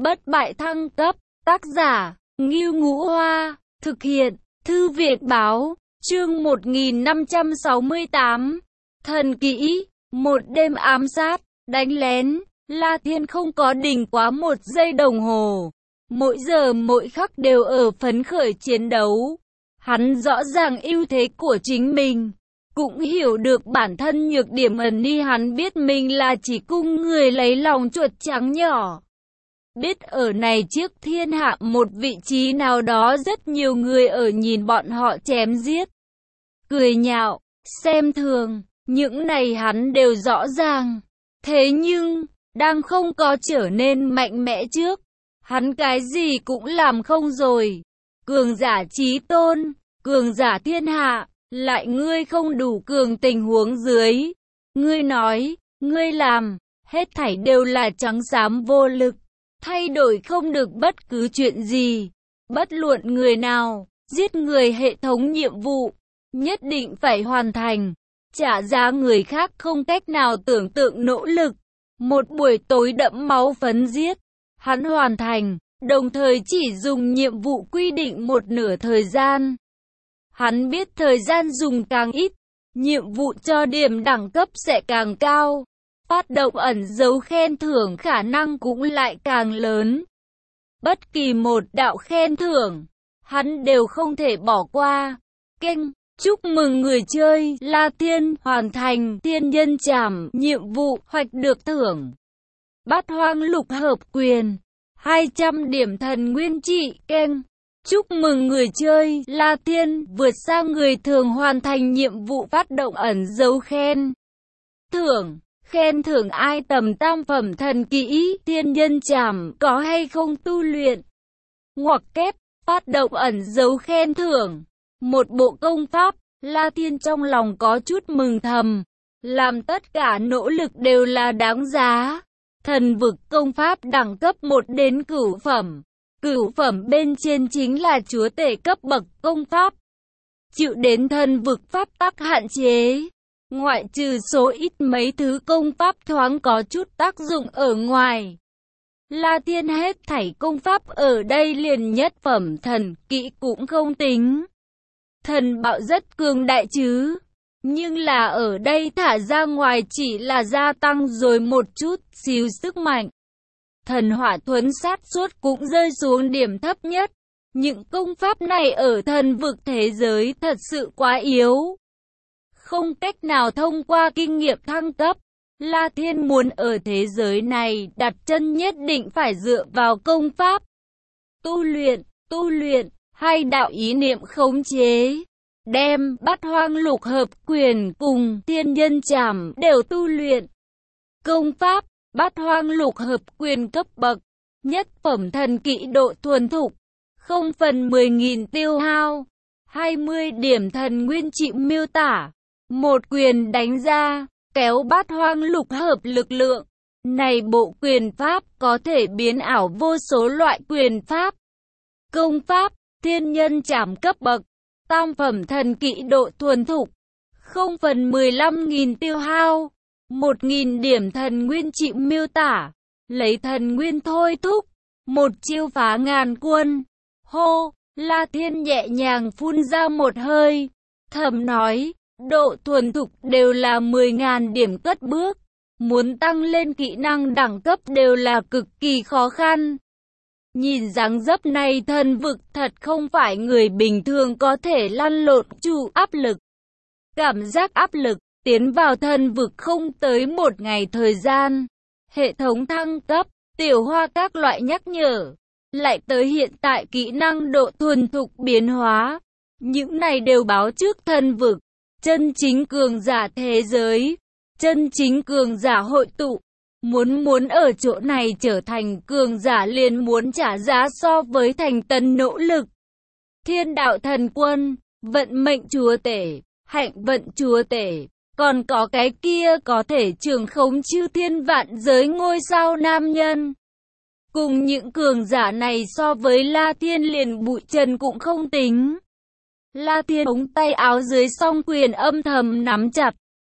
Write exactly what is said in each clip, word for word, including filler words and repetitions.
Bất bại thăng cấp, tác giả, Ngưu Ngũ Hoa, thực hiện, Thư viện báo, chương một nghìn năm trăm sáu mươi tám. Thần kỹ, một đêm ám sát, đánh lén, La Thiên không có đình quá một giây đồng hồ. Mỗi giờ mỗi khắc đều ở phấn khởi chiến đấu. Hắn rõ ràng ưu thế của chính mình, cũng hiểu được bản thân nhược điểm ẩn đi. Hắn biết mình là chỉ cung người lấy lòng chuột trắng nhỏ. Biết ở này chiếc thiên hạ một vị trí nào đó rất nhiều người ở nhìn bọn họ chém giết, cười nhạo, xem thường, những này hắn đều rõ ràng. Thế nhưng, đang không có trở nên mạnh mẽ trước, hắn cái gì cũng làm không rồi. Cường giả chí tôn, cường giả thiên hạ, lại ngươi không đủ cường tình huống dưới. Ngươi nói, ngươi làm, hết thảy đều là trắng xám vô lực. Thay đổi không được bất cứ chuyện gì. Bất luận người nào, giết người hệ thống nhiệm vụ, nhất định phải hoàn thành. Trả giá người khác không cách nào tưởng tượng nỗ lực. Một buổi tối đẫm máu phấn giết, hắn hoàn thành, đồng thời chỉ dùng nhiệm vụ quy định một nửa thời gian. Hắn biết thời gian dùng càng ít, nhiệm vụ cho điểm đẳng cấp sẽ càng cao. Phát động ẩn dấu khen thưởng khả năng cũng lại càng lớn. Bất kỳ một đạo khen thưởng, hắn đều không thể bỏ qua. Kênh, chúc mừng người chơi La Thiên hoàn thành thiên nhân trảm nhiệm vụ hoạch được thưởng. Bát hoang lục hợp quyền, hai trăm điểm thần nguyên trị. Kênh, chúc mừng người chơi La Thiên vượt xa người thường hoàn thành nhiệm vụ phát động ẩn dấu khen thưởng. Khen thưởng ai tầm tam phẩm thần kỹ thiên nhân trảm có hay không tu luyện. Ngoặc kép, phát động ẩn dấu khen thưởng. Một bộ công pháp, La Thiên trong lòng có chút mừng thầm. Làm tất cả nỗ lực đều là đáng giá. Thần vực công pháp đẳng cấp một đến cửu phẩm. Cửu phẩm bên trên chính là chúa tể cấp bậc công pháp. Chịu đến thần vực pháp tắc hạn chế. Ngoại trừ số ít mấy thứ công pháp thoáng có chút tác dụng ở ngoài, La Thiên hết thảy công pháp ở đây liền nhất phẩm thần kỹ cũng không tính. Thần bạo rất cường đại chứ, nhưng là ở đây thả ra ngoài chỉ là gia tăng rồi một chút xíu sức mạnh. Thần hỏa thuấn sát suốt cũng rơi xuống điểm thấp nhất. Những công pháp này ở thần vực thế giới thật sự quá yếu, không cách nào thông qua kinh nghiệm thăng cấp. La Thiên muốn ở thế giới này đặt chân nhất định phải dựa vào công pháp. Tu luyện, tu luyện, hay đạo ý niệm khống chế. Đem bát hoang lục hợp quyền cùng thiên nhân trảm đều tu luyện. Công pháp, bát hoang lục hợp quyền cấp bậc, nhất phẩm thần kỹ độ thuần thục, không phần mười nghìn tiêu hao, hai mươi điểm thần nguyên trị miêu tả. Một quyền đánh ra, kéo bát hoang lục hợp lực lượng. Này bộ quyền pháp có thể biến ảo vô số loại quyền pháp. Công pháp, thiên nhân trảm cấp bậc, tam phẩm thần kỹ độ thuần thục, không phần mười lăm nghìn tiêu hao, một nghìn điểm thần nguyên trị miêu tả. Lấy thần nguyên thôi thúc, một chiêu phá ngàn quân. Hô, La Thiên nhẹ nhàng phun ra một hơi, thầm nói. Độ thuần thục đều là mười nghìn điểm cất bước. Muốn tăng lên kỹ năng đẳng cấp đều là cực kỳ khó khăn. Nhìn dáng dấp này thần vực thật không phải người bình thường có thể lăn lộn chịu áp lực. Cảm giác áp lực, tiến vào thần vực không tới một ngày thời gian. Hệ thống thăng cấp, tiểu hoa các loại nhắc nhở. Lại tới hiện tại kỹ năng độ thuần thục biến hóa. Những này đều báo trước thần vực. Chân chính cường giả thế giới, chân chính cường giả hội tụ. Muốn muốn ở chỗ này trở thành cường giả liền muốn trả giá so với thành tấn nỗ lực. Thiên đạo thần quân, vận mệnh chúa tể, hạnh vận chúa tể, còn có cái kia có thể trường khống chư thiên vạn giới ngôi sao nam nhân. Cùng những cường giả này so với La Thiên liền bụi trần cũng không tính. La Thiên ống tay áo dưới song quyền âm thầm nắm chặt.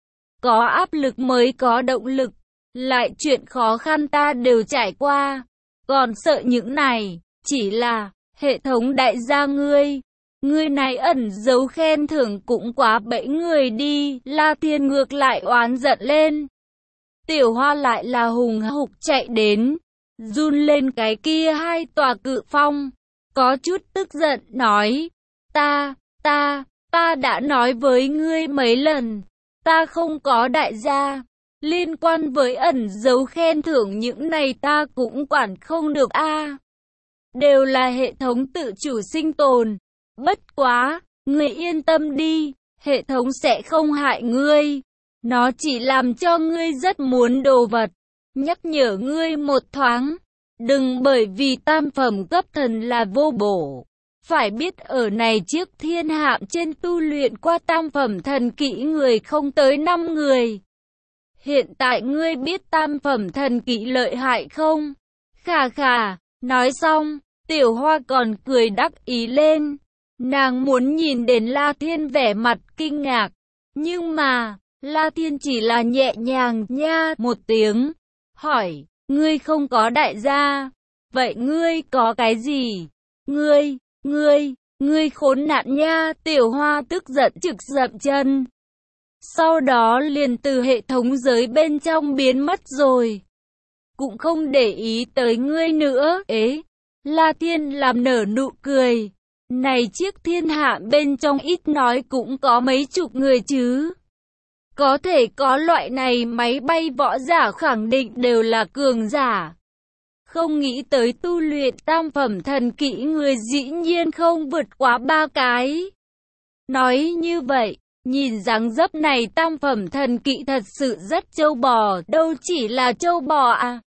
Có áp lực mới có động lực. Lại chuyện khó khăn ta đều trải qua. còn sợ những này, chỉ là, hệ thống đại gia ngươi. Ngươi này ẩn giấu khen thưởng cũng quá bẫy người đi, La Thiên ngược lại oán giận lên. Tiểu Hoa lại là hùng hục chạy đến, run lên cái kia hai tòa cự phong, có chút tức giận nói, ta, ta, ta đã nói với ngươi mấy lần, ta không có đại gia, liên quan với ẩn giấu khen thưởng những này ta cũng quản không được a, đều là hệ thống tự chủ sinh tồn, bất quá, ngươi yên tâm đi, hệ thống sẽ không hại ngươi. Nó chỉ làm cho ngươi rất muốn đồ vật, nhắc nhở ngươi một thoáng, đừng bởi vì tam phẩm cấp thần là vô bổ. Phải biết ở này chiếc thiên hạm trên tu luyện qua tam phẩm thần kỹ người không tới năm người. Hiện tại ngươi biết tam phẩm thần kỹ lợi hại không? Khà khà, nói xong, Tiểu Hoa còn cười đắc ý lên. Nàng muốn nhìn đến La Thiên vẻ mặt kinh ngạc, nhưng mà... La Thiên chỉ là nhẹ nhàng nha một tiếng, hỏi, ngươi không có đại gia, vậy ngươi có cái gì? Ngươi, ngươi, ngươi khốn nạn nha, Tiểu Hoa tức giận trực dậm chân. Sau đó liền từ hệ thống giới bên trong biến mất rồi. Cũng không để ý tới ngươi nữa, ế. La Thiên làm nở nụ cười, này chiếc thiên hạ bên trong ít nói cũng có mấy chục người chứ. Có thể có loại này máy bay võ giả khẳng định đều là cường giả. Không nghĩ tới tu luyện tam phẩm thần kỹ người dĩ nhiên không vượt quá ba cái. Nói như vậy, nhìn dáng dấp này tam phẩm thần kỹ thật sự rất trâu bò, đâu chỉ là trâu bò à.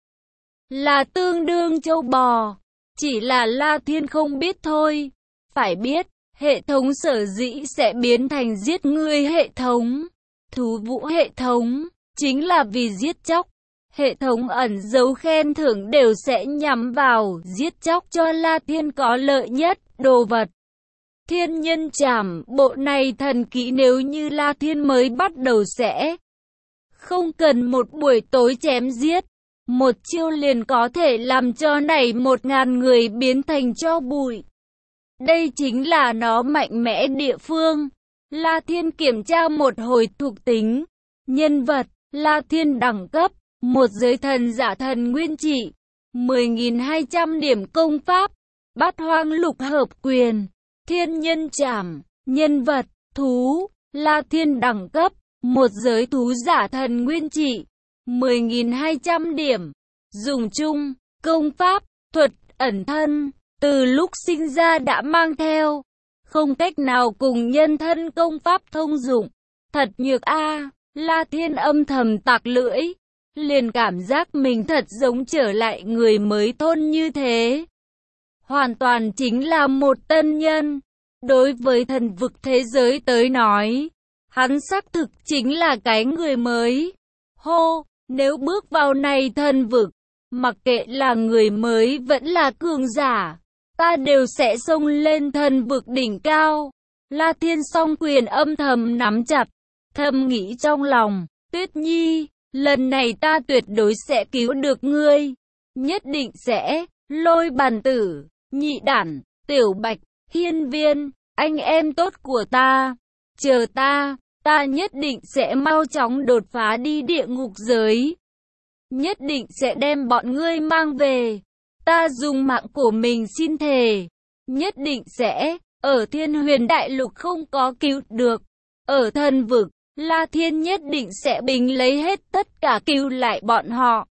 Là tương đương trâu bò, chỉ là La Thiên không biết thôi. Phải biết, hệ thống sở dĩ sẽ biến thành giết người hệ thống. Thú vũ hệ thống, chính là vì giết chóc. Hệ thống ẩn giấu khen thưởng đều sẽ nhắm vào giết chóc cho La Thiên có lợi nhất, đồ vật. Thiên nhân trảm, bộ này thần kỹ nếu như La Thiên mới bắt đầu sẽ không cần một buổi tối chém giết. Một chiêu liền có thể làm cho này một ngàn người biến thành tro bụi. Đây chính là nó mạnh mẽ địa phương. La Thiên kiểm tra một hồi thuộc tính. Nhân vật, La Thiên đẳng cấp, một giới thần giả thần nguyên trị, mười nghìn hai trăm điểm công pháp, bát hoang lục hợp quyền, thiên nhân trảm. Nhân vật, thú, La Thiên đẳng cấp, một giới thú giả thần nguyên trị, mười nghìn hai trăm điểm. Dùng chung, công pháp, thuật, ẩn thân, từ lúc sinh ra đã mang theo. Không cách nào cùng nhân thân công pháp thông dụng. Thật nhược a. La Thiên âm thầm tặc lưỡi. Liền cảm giác mình thật giống trở lại người mới thôn như thế. Hoàn toàn chính là một tân nhân. Đối với thần vực thế giới tới nói, hắn xác thực chính là cái người mới. Hô, nếu bước vào này thần vực, mặc kệ là người mới vẫn là cường giả, ta đều sẽ xông lên thần vực đỉnh cao. La Thiên song quyền âm thầm nắm chặt, thầm nghĩ trong lòng, Tuyết Nhi, lần này ta tuyệt đối sẽ cứu được ngươi. Nhất định sẽ, Lôi Bàn Tử, Nhị Đản, Tiểu Bạch, Hiên Viên, anh em tốt của ta. Chờ ta, ta nhất định sẽ mau chóng đột phá đi địa ngục giới. Nhất định sẽ đem bọn ngươi mang về. Ta dùng mạng của mình xin thề, nhất định sẽ, ở Thiên Huyền Đại Lục không có cứu được. Ở thần vực, La Thiên nhất định sẽ bình lấy hết tất cả cứu lại bọn họ.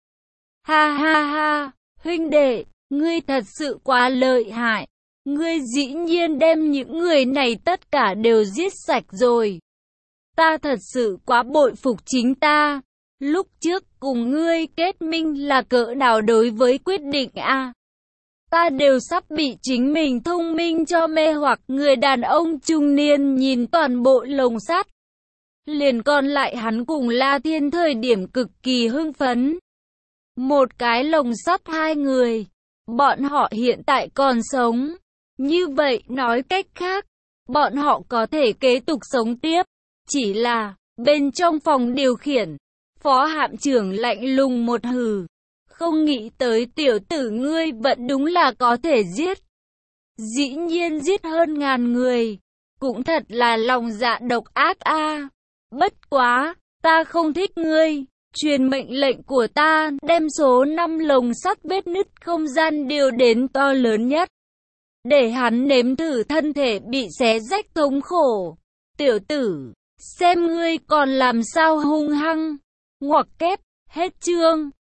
Ha ha ha, huynh đệ, ngươi thật sự quá lợi hại. Ngươi dĩ nhiên đem những người này tất cả đều giết sạch rồi. Ta thật sự quá bội phục chính ta. Lúc trước cùng ngươi kết minh là cỡ nào đối với quyết định a? À? Ta đều sắp bị chính mình thông minh cho mê hoặc. Người đàn ông trung niên nhìn toàn bộ lồng sắt. Liền còn lại hắn cùng La Thiên thời điểm cực kỳ hưng phấn. Một cái lồng sắt hai người. Bọn họ hiện tại còn sống. Như vậy nói cách khác, bọn họ có thể kế tục sống tiếp. Chỉ là, bên trong phòng điều khiển, Phó hạm trưởng lạnh lùng một hừ. không nghĩ tới tiểu tử ngươi vẫn đúng là có thể giết. Dĩ nhiên giết hơn ngàn người. Cũng thật là lòng dạ độc ác a. Bất quá, ta không thích ngươi. Truyền mệnh lệnh của ta, đem số năm lồng sắt vết nứt không gian điều đến to lớn nhất. Để hắn nếm thử thân thể bị xé rách thống khổ. Tiểu tử, xem ngươi còn làm sao hung hăng. Ngoặc kép, hết chương.